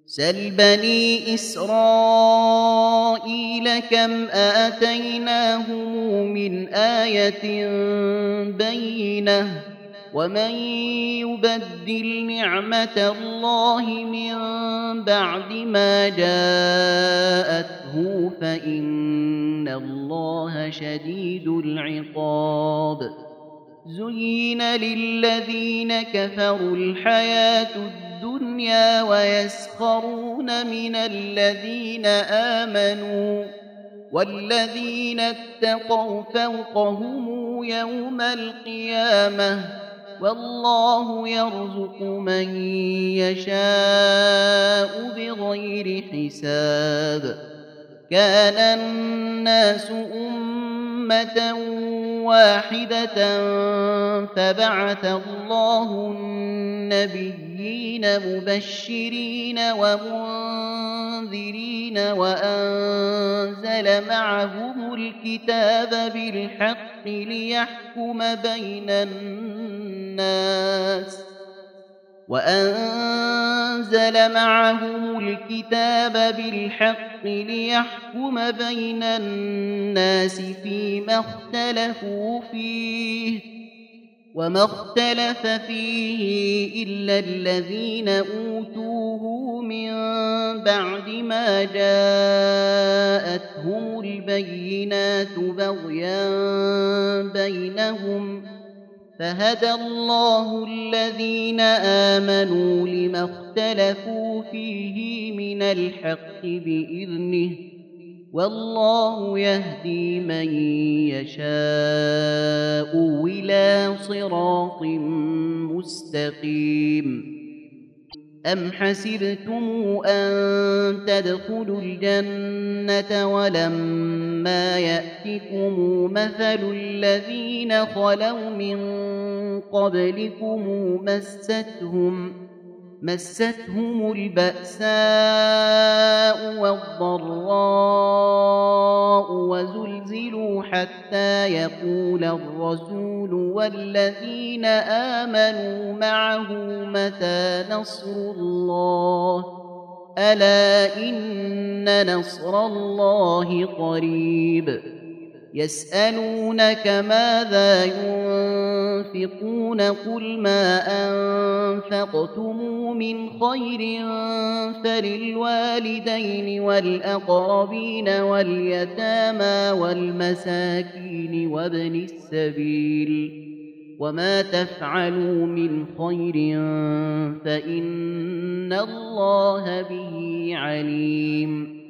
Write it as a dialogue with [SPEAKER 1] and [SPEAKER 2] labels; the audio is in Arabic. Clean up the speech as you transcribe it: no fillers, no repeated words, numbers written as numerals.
[SPEAKER 1] سل بني إسرائيل كم آتيناهم من آية بينة ومن يبدل نعمة الله من بعد ما جاءته فإن الله شديد العقاب زين للذين كفروا الحياة الدنيا ويسخرون من الذين آمنوا والذين اتقوا فوقهم يوم القيامة والله يرزق من يشاء بغير حساب كان الناس أمة واحدة فبعث الله النبيين مبشرين ومنذرين وأنزل معهم الكتاب بالحق ليحكم بين الناس فيما اختلفوا فيه وما اختلف فيه إلا الذين أوتوه من بعد ما جاءتهم البينات بغيا بينهم فهدى الله الذين آمنوا لما اختلفوا فيه من الحق بإذنه والله يهدي من يشاء إلى صراط مستقيم أم حسبتم أن تدخلوا الجنة ولما يأتكم مثل الذين خلوا من قبلكم مستهم البأساء والضراء وزلزلوا حتى يقول الرسول والذين آمنوا معه متى نصر الله ألا إن نصر الله قريب يسألونك ماذا ينفقون قل ما أنفقتم من خير فللوالدين والأقربين واليتامى والمساكين وابن السبيل وما تفعلوا من خير فإن الله به عليم